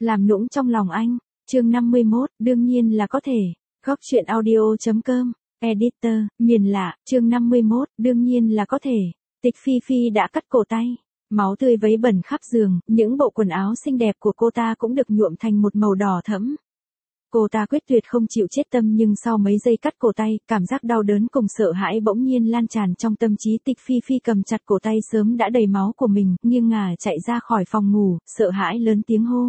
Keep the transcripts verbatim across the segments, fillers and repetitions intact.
làm nũng trong lòng anh. Chương năm mươi mốt, đương nhiên là có thể. Góc truyện audio.com, editor, miền lạ, chương năm mươi mốt, đương nhiên là có thể. Tịch Phi Phi đã cắt cổ tay. Máu tươi vấy bẩn khắp giường, những bộ quần áo xinh đẹp của cô ta cũng được nhuộm thành một màu đỏ thẫm. Cô ta quyết tuyệt không chịu chết tâm, nhưng sau mấy giây cắt cổ tay, cảm giác đau đớn cùng sợ hãi bỗng nhiên lan tràn trong tâm trí. Tịch Phi Phi cầm chặt cổ tay sớm đã đầy máu của mình, nghiêng ngả chạy ra khỏi phòng ngủ, sợ hãi lớn tiếng hô.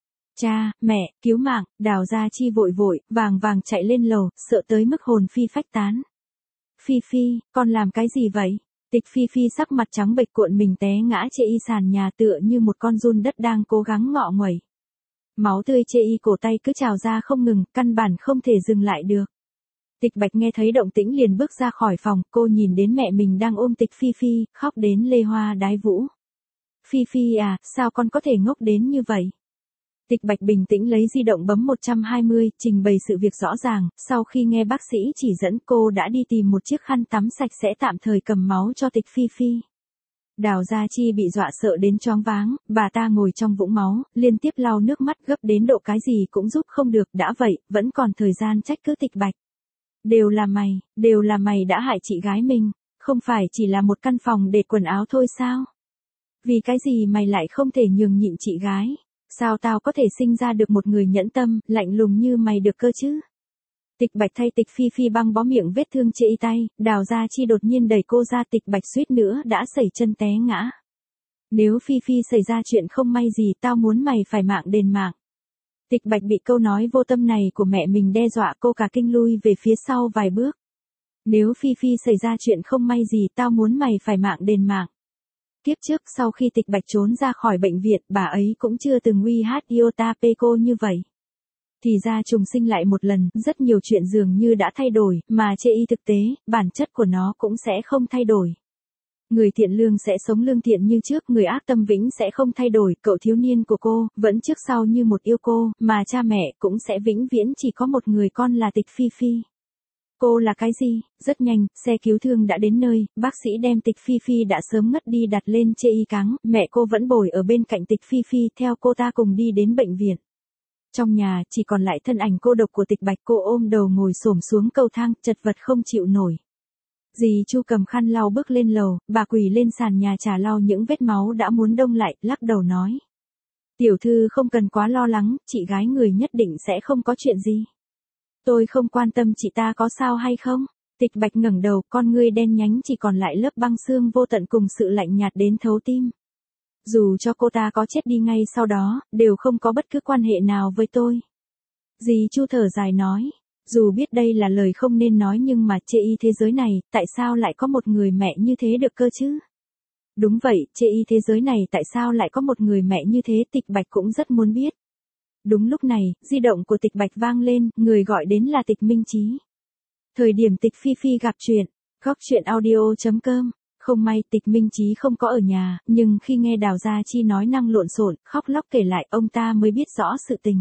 Cha, mẹ, cứu mạng. Đào Gia Chi vội vội, vàng vàng chạy lên lầu, sợ tới mức hồn phi phách tán. Phi Phi, con làm cái gì vậy? Tịch Phi Phi sắc mặt trắng bệch cuộn mình té ngã chê y sàn nhà tựa như một con giun đất đang cố gắng ngọ nguậy. Máu tươi chê y cổ tay cứ trào ra không ngừng, căn bản không thể dừng lại được. Tịch Bạch nghe thấy động tĩnh liền bước ra khỏi phòng, cô nhìn đến mẹ mình đang ôm Tịch Phi Phi, khóc đến lê hoa đái vũ. Phi Phi à, sao con có thể ngốc đến như vậy? Tịch Bạch bình tĩnh lấy di động bấm một trăm hai mươi, trình bày sự việc rõ ràng, sau khi nghe bác sĩ chỉ dẫn cô đã đi tìm một chiếc khăn tắm sạch sẽ tạm thời cầm máu cho Tịch Phi Phi. Đào Gia Chi bị dọa sợ đến choáng váng, bà ta ngồi trong vũng máu, liên tiếp lau nước mắt gấp đến độ cái gì cũng giúp không được, đã vậy, vẫn còn thời gian trách cứ Tịch Bạch. Đều là mày, đều là mày đã hại chị gái mình, không phải chỉ là một căn phòng để quần áo thôi sao? Vì cái gì mày lại không thể nhường nhịn chị gái? Sao tao có thể sinh ra được một người nhẫn tâm, lạnh lùng như mày được cơ chứ? Tịch Bạch thay Tịch Phi Phi băng bó miệng vết thương chê y tay, Đào Gia Chi đột nhiên đẩy cô ra. Tịch Bạch suýt nữa đã sẩy chân té ngã. Nếu Phi Phi xảy ra chuyện không may gì, tao muốn mày phải mạng đền mạng. Tịch Bạch bị câu nói vô tâm này của mẹ mình đe dọa, cô cả kinh lui về phía sau vài bước. Nếu Phi Phi xảy ra chuyện không may gì, tao muốn mày phải mạng đền mạng. Tiếp trước sau khi Tịch Bạch trốn ra khỏi bệnh viện, bà ấy cũng chưa từng uy hát iota pe cô như vậy. Thì ra trùng sinh lại một lần, rất nhiều chuyện dường như đã thay đổi, mà chê y thực tế, bản chất của nó cũng sẽ không thay đổi. Người thiện lương sẽ sống lương thiện như trước, người ác tâm vĩnh sẽ không thay đổi. Cậu thiếu niên của cô, vẫn trước sau như một yêu cô, mà cha mẹ cũng sẽ vĩnh viễn chỉ có một người con là Tịch Phi Phi. Cô là cái gì? Rất nhanh, xe cứu thương đã đến nơi, bác sĩ đem Tịch Phi Phi đã sớm ngất đi đặt lên chê y cáng, mẹ cô vẫn bồi ở bên cạnh Tịch Phi Phi theo cô ta cùng đi đến bệnh viện. Trong nhà, chỉ còn lại thân ảnh cô độc của Tịch Bạch, cô ôm đầu ngồi xổm xuống cầu thang, chật vật không chịu nổi. Dì Chu cầm khăn lau bước lên lầu, bà quỳ lên sàn nhà trà lau những vết máu đã muốn đông lại, lắc đầu nói. Tiểu thư không cần quá lo lắng, chị gái người nhất định sẽ không có chuyện gì. Tôi không quan tâm chị ta có sao hay không. Tịch Bạch ngẩng đầu, con ngươi đen nhánh chỉ còn lại lớp băng xương vô tận cùng sự lạnh nhạt đến thấu tim. Dù cho cô ta có chết đi ngay sau đó, đều không có bất cứ quan hệ nào với tôi. Dì Chu thở dài nói, dù biết đây là lời không nên nói nhưng mà chê y thế giới này, tại sao lại có một người mẹ như thế được cơ chứ? Đúng vậy, chê y thế giới này tại sao lại có một người mẹ như thế? Tịch Bạch cũng rất muốn biết. Đúng lúc này, di động của Tịch Bạch vang lên, người gọi đến là Tịch Minh Chí. Thời điểm Tịch Phi Phi gặp chuyện, góc truyện audio.com, không may Tịch Minh Chí không có ở nhà, nhưng khi nghe Đào Gia Chi nói năng lộn xộn, khóc lóc kể lại, ông ta mới biết rõ sự tình.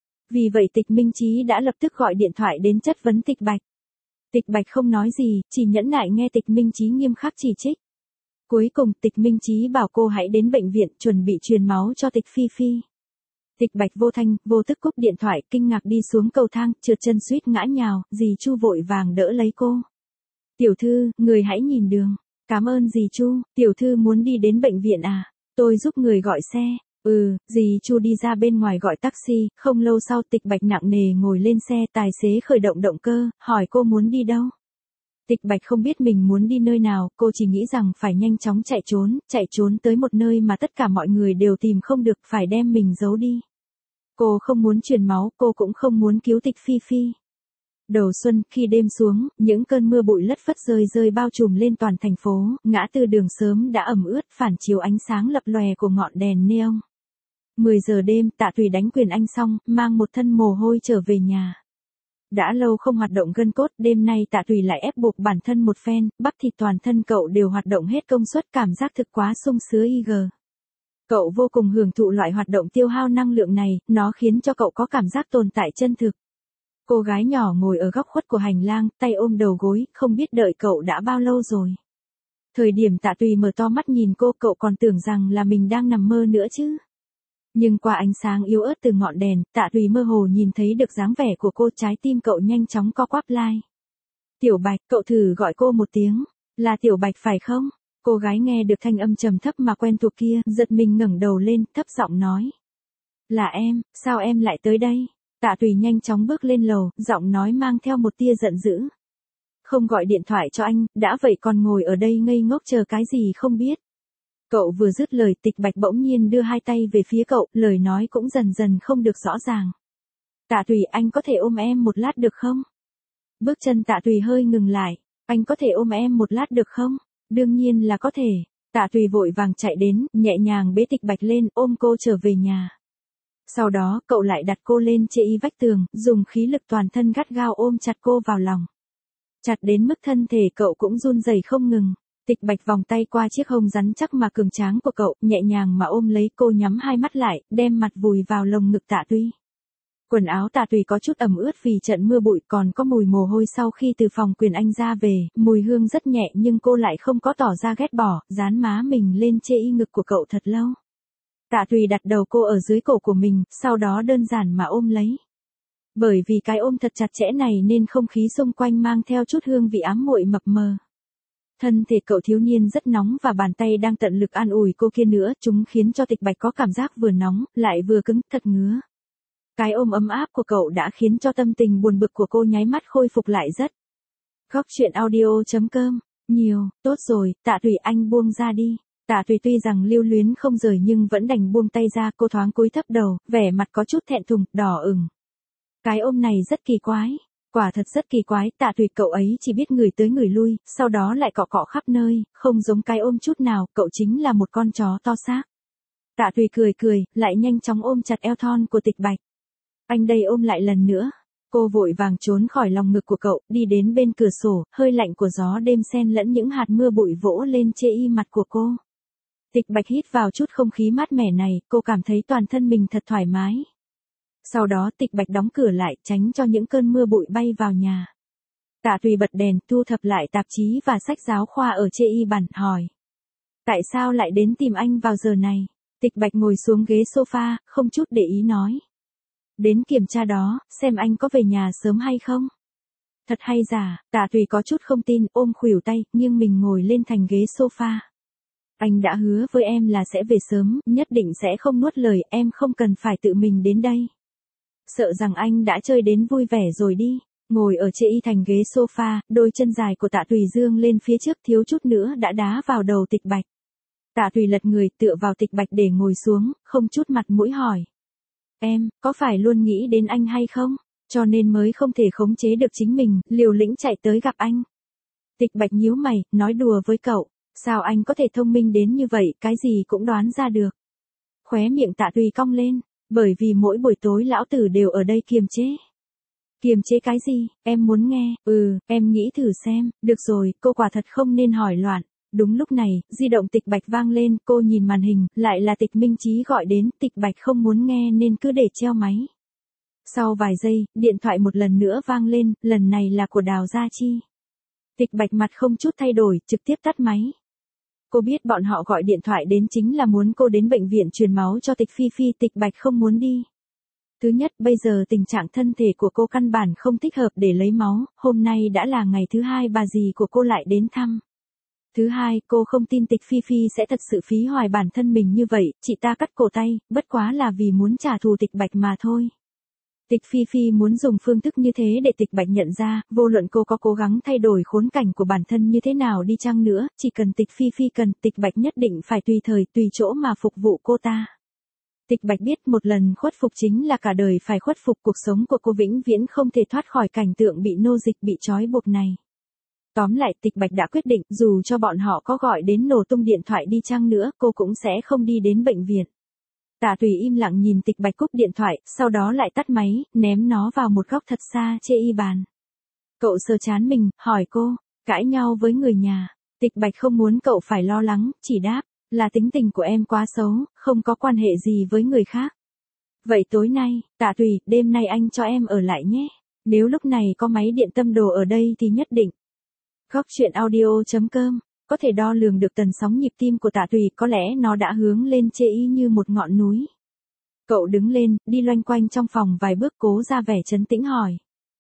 Vì vậy Tịch Minh Chí đã lập tức gọi điện thoại đến chất vấn Tịch Bạch. Tịch Bạch không nói gì, chỉ nhẫn nại nghe Tịch Minh Chí nghiêm khắc chỉ trích. Cuối cùng Tịch Minh Chí bảo cô hãy đến bệnh viện chuẩn bị truyền máu cho Tịch Phi Phi. Tịch Bạch vô thanh, vô tức cúp điện thoại, kinh ngạc đi xuống cầu thang, trượt chân suýt ngã nhào, dì Chu vội vàng đỡ lấy cô. Tiểu thư, người hãy nhìn đường. Cảm ơn dì Chu, tiểu thư muốn đi đến bệnh viện à? Tôi giúp người gọi xe. Ừ, dì Chu đi ra bên ngoài gọi taxi, không lâu sau Tịch Bạch nặng nề ngồi lên xe, tài xế khởi động động cơ, hỏi cô muốn đi đâu. Tịch Bạch không biết mình muốn đi nơi nào, cô chỉ nghĩ rằng phải nhanh chóng chạy trốn, chạy trốn tới một nơi mà tất cả mọi người đều tìm không được, phải đem mình giấu đi. Cô không muốn truyền máu, cô cũng không muốn cứu Tịch Phi Phi. Đầu xuân, khi đêm xuống, những cơn mưa bụi lất phất rơi rơi bao trùm lên toàn thành phố, ngã tư đường sớm đã ẩm ướt, phản chiếu ánh sáng lập lòe của ngọn đèn neon. mười giờ đêm, Tạ Tùy đánh quyền anh xong, mang một thân mồ hôi trở về nhà. Đã lâu không hoạt động gân cốt, đêm nay Tạ Tùy lại ép buộc bản thân một phen, bắp thịt toàn thân cậu đều hoạt động hết công suất, cảm giác thực quá sung sướng i giê. Cậu vô cùng hưởng thụ loại hoạt động tiêu hao năng lượng này, nó khiến cho cậu có cảm giác tồn tại chân thực. Cô gái nhỏ ngồi ở góc khuất của hành lang, tay ôm đầu gối, không biết đợi cậu đã bao lâu rồi. Thời điểm Tạ Tùy mở to mắt nhìn cô, cậu còn tưởng rằng là mình đang nằm mơ nữa chứ. Nhưng qua ánh sáng yếu ớt từ ngọn đèn, Tạ Tùy mơ hồ nhìn thấy được dáng vẻ của cô, trái tim cậu nhanh chóng co quắp lại. Tiểu Bạch, cậu thử gọi cô một tiếng, là Tiểu Bạch phải không? Cô gái nghe được thanh âm trầm thấp mà quen thuộc kia, giật mình ngẩng đầu lên, thấp giọng nói. Là em, sao em lại tới đây? Tạ Tùy nhanh chóng bước lên lầu, giọng nói mang theo một tia giận dữ. Không gọi điện thoại cho anh, đã vậy còn ngồi ở đây ngây ngốc chờ cái gì không biết. Cậu vừa dứt lời, Tịch Bạch bỗng nhiên đưa hai tay về phía cậu, lời nói cũng dần dần không được rõ ràng. Tạ Tùy, anh có thể ôm em một lát được không? Bước chân Tạ Tùy hơi ngừng lại. Anh có thể ôm em một lát được không? Đương nhiên là có thể. Tạ Tùy vội vàng chạy đến, nhẹ nhàng bế Tịch Bạch lên, ôm cô trở về nhà. Sau đó, cậu lại đặt cô lên chê y vách tường, dùng khí lực toàn thân gắt gao ôm chặt cô vào lòng. Chặt đến mức thân thể cậu cũng run rẩy không ngừng. Tịch Bạch vòng tay qua chiếc hông rắn chắc mà cường tráng của cậu, nhẹ nhàng mà ôm lấy cô, nhắm hai mắt lại, đem mặt vùi vào lồng ngực Tạ Tùy. Quần áo Tạ Tùy có chút ẩm ướt vì trận mưa bụi, còn có mùi mồ hôi sau khi từ phòng Quyền Anh ra về, mùi hương rất nhẹ nhưng cô lại không có tỏ ra ghét bỏ, dán má mình lên chê y ngực của cậu thật lâu. Tạ Tùy đặt đầu cô ở dưới cổ của mình, sau đó đơn giản mà ôm lấy. Bởi vì cái ôm thật chặt chẽ này nên không khí xung quanh mang theo chút hương vị ám muội mập mờ. Thân thể cậu thiếu niên rất nóng và bàn tay đang tận lực an ủi cô kia nữa, chúng khiến cho Tịch Bạch có cảm giác vừa nóng, lại vừa cứng, thật ngứa. Cái ôm ấm áp của cậu đã khiến cho tâm tình buồn bực của cô nháy mắt khôi phục lại rất. Góc truyện audio chấm com, nhiều, tốt rồi, Tạ Tùy, anh buông ra đi. Tạ Tùy tuy rằng lưu luyến không rời nhưng vẫn đành buông tay ra, cô thoáng cúi thấp đầu, vẻ mặt có chút thẹn thùng, đỏ ửng. Cái ôm này rất kỳ quái, quả thật rất kỳ quái, Tạ Tùy, cậu ấy chỉ biết người tới người lui, sau đó lại cọ cọ khắp nơi, không giống cái ôm chút nào, cậu chính là một con chó to xác. Tạ Tùy cười cười, lại nhanh chóng ôm chặt eo thon của Tịch Bạch. Anh đây ôm lại lần nữa. Cô vội vàng trốn khỏi lòng ngực của cậu, đi đến bên cửa sổ, hơi lạnh của gió đêm xen lẫn những hạt mưa bụi vỗ lên chê y mặt của cô. Tịch Bạch hít vào chút không khí mát mẻ này, cô cảm thấy toàn thân mình thật thoải mái. Sau đó Tịch Bạch đóng cửa lại, tránh cho những cơn mưa bụi bay vào nhà. Tạ Tùy bật đèn, thu thập lại tạp chí và sách giáo khoa ở chê y bàn, hỏi. Tại sao lại đến tìm anh vào giờ này? Tịch Bạch ngồi xuống ghế sofa, không chút để ý nói. Đến kiểm tra đó, xem anh có về nhà sớm hay không. Thật hay giả, Tạ Tùy có chút không tin, ôm khuỷu tay, nghiêng mình ngồi lên thành ghế sofa. Anh đã hứa với em là sẽ về sớm, nhất định sẽ không nuốt lời, em không cần phải tự mình đến đây. Sợ rằng anh đã chơi đến vui vẻ rồi đi. Ngồi ở chê y thành ghế sofa, đôi chân dài của Tạ Tùy dương lên phía trước, thiếu chút nữa đã đá vào đầu Tịch Bạch. Tạ Tùy lật người tựa vào Tịch Bạch để ngồi xuống, không chút mặt mũi hỏi. Em, có phải luôn nghĩ đến anh hay không? Cho nên mới không thể khống chế được chính mình, liều lĩnh chạy tới gặp anh. Tịch Bạch nhíu mày, nói đùa với cậu. Sao anh có thể thông minh đến như vậy, cái gì cũng đoán ra được. Khóe miệng Tạ Tùy cong lên, bởi vì mỗi buổi tối lão tử đều ở đây kiềm chế. Kiềm chế cái gì, em muốn nghe, ừ, em nghĩ thử xem, được rồi, cô quả thật không nên hỏi loạn. Đúng lúc này, di động Tịch Bạch vang lên, cô nhìn màn hình, lại là Tịch Minh Chí gọi đến, Tịch Bạch không muốn nghe nên cứ để treo máy. Sau vài giây, điện thoại một lần nữa vang lên, lần này là của Đào Gia Chi. Tịch Bạch mặt không chút thay đổi, trực tiếp tắt máy. Cô biết bọn họ gọi điện thoại đến chính là muốn cô đến bệnh viện truyền máu cho Tịch Phi Phi, Tịch Bạch không muốn đi. Thứ nhất, bây giờ tình trạng thân thể của cô căn bản không thích hợp để lấy máu, hôm nay đã là ngày thứ hai bà dì của cô lại đến thăm. Thứ hai, cô không tin Tịch Phi Phi sẽ thật sự phí hoài bản thân mình như vậy, chị ta cắt cổ tay, bất quá là vì muốn trả thù Tịch Bạch mà thôi. Tịch Phi Phi muốn dùng phương thức như thế để Tịch Bạch nhận ra, vô luận cô có cố gắng thay đổi khốn cảnh của bản thân như thế nào đi chăng nữa, chỉ cần Tịch Phi Phi cần, Tịch Bạch nhất định phải tùy thời, tùy chỗ mà phục vụ cô ta. Tịch Bạch biết một lần khuất phục chính là cả đời phải khuất phục, cuộc sống của cô vĩnh viễn không thể thoát khỏi cảnh tượng bị nô dịch, bị trói buộc này. Tóm lại, Tịch Bạch đã quyết định, dù cho bọn họ có gọi đến nổ tung điện thoại đi chăng nữa, cô cũng sẽ không đi đến bệnh viện. Tạ Tùy im lặng nhìn Tịch Bạch cúp điện thoại, sau đó lại tắt máy, ném nó vào một góc thật xa chê y bàn. Cậu sờ trán mình, hỏi cô, cãi nhau với người nhà. Tịch Bạch không muốn cậu phải lo lắng, chỉ đáp, là tính tình của em quá xấu, không có quan hệ gì với người khác. Vậy tối nay, Tạ Tùy, đêm nay anh cho em ở lại nhé. Nếu lúc này có máy điện tâm đồ ở đây thì nhất định. Góc truyện audio chấm com, có thể đo lường được tần sóng nhịp tim của Tạ Tùy, có lẽ nó đã hướng lên chê y như một ngọn núi. Cậu đứng lên, đi loanh quanh trong phòng vài bước cố ra vẻ trấn tĩnh hỏi.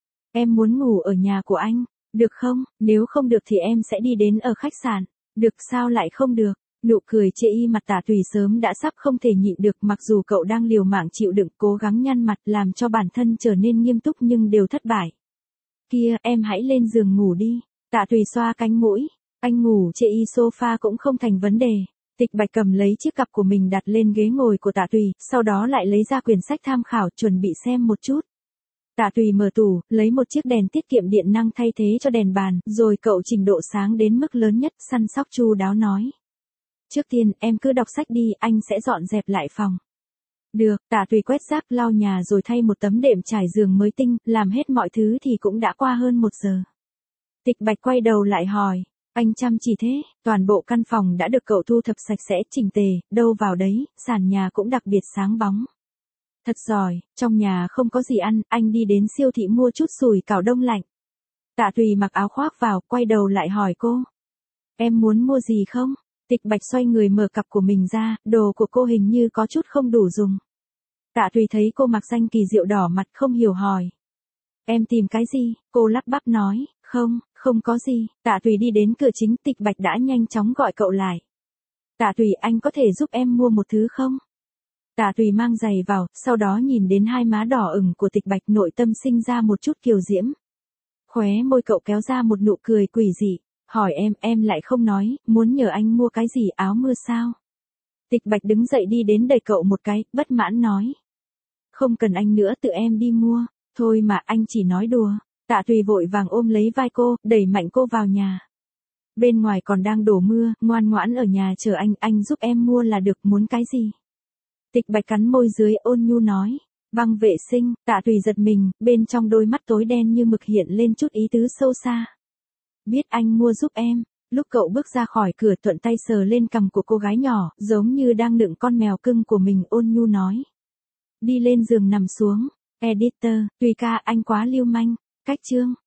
Em muốn ngủ ở nhà của anh, được không? Nếu không được thì em sẽ đi đến ở khách sạn. Được sao lại không được? Nụ cười chê y mặt Tạ Tùy sớm đã sắp không thể nhịn được, mặc dù cậu đang liều mạng chịu đựng cố gắng nhăn mặt làm cho bản thân trở nên nghiêm túc nhưng đều thất bại. Kia, em hãy lên giường ngủ đi. Tạ Tùy xoa cánh mũi. Anh ngủ chê y sofa cũng không thành vấn đề. Tịch Bạch cầm lấy chiếc cặp của mình đặt lên ghế ngồi của Tạ Tùy, sau đó lại lấy ra quyển sách tham khảo chuẩn bị xem một chút. Tạ Tùy mở tủ, lấy một chiếc đèn tiết kiệm điện năng thay thế cho đèn bàn, rồi cậu chỉnh độ sáng đến mức lớn nhất, săn sóc chu đáo nói. Trước tiên, em cứ đọc sách đi, anh sẽ dọn dẹp lại phòng. Được, Tạ Tùy quét rác lau nhà rồi thay một tấm đệm trải giường mới tinh, làm hết mọi thứ thì cũng đã qua hơn một giờ. Tịch Bạch quay đầu lại hỏi. Anh chăm chỉ thế, toàn bộ căn phòng đã được cậu thu thập sạch sẽ chỉnh tề, đâu vào đấy, sàn nhà cũng đặc biệt sáng bóng. Thật giỏi, trong nhà không có gì ăn, anh đi đến siêu thị mua chút sủi cảo đông lạnh. Tạ Tùy mặc áo khoác vào, quay đầu lại hỏi cô. Em muốn mua gì không? Tịch Bạch xoay người mở cặp của mình ra, đồ của cô hình như có chút không đủ dùng. Tạ Tùy thấy cô mặc xanh kỳ diệu đỏ mặt không hiểu hỏi. Em tìm cái gì? Cô lắp bắp nói, không, không có gì. Tạ Tùy đi đến cửa chính, Tịch Bạch đã nhanh chóng gọi cậu lại. Tạ Tùy, anh có thể giúp em mua một thứ không? Tạ Tùy mang giày vào, sau đó nhìn đến hai má đỏ ửng của Tịch Bạch, nội tâm sinh ra một chút kiều diễm. Khóe môi cậu kéo ra một nụ cười quỷ dị, hỏi em, em lại không nói, muốn nhờ anh mua cái gì, áo mưa sao? Tịch Bạch đứng dậy đi đến đẩy cậu một cái, bất mãn nói. Không cần anh nữa, tự em đi mua, thôi mà anh chỉ nói đùa. Tạ Tùy vội vàng ôm lấy vai cô, đẩy mạnh cô vào nhà. Bên ngoài còn đang đổ mưa, ngoan ngoãn ở nhà chờ anh, anh giúp em mua là được, muốn cái gì? Tịch Bạch cắn môi dưới ôn nhu nói. Băng vệ sinh. Tạ Tùy giật mình, bên trong đôi mắt tối đen như mực hiện lên chút ý tứ sâu xa. Biết anh mua giúp em. Lúc cậu bước ra khỏi cửa, thuận tay sờ lên cằm của cô gái nhỏ, giống như đang nựng con mèo cưng của mình, ôn nhu nói. Đi lên giường nằm xuống. Editor, Tùy ca, anh quá lưu manh. Cách chương.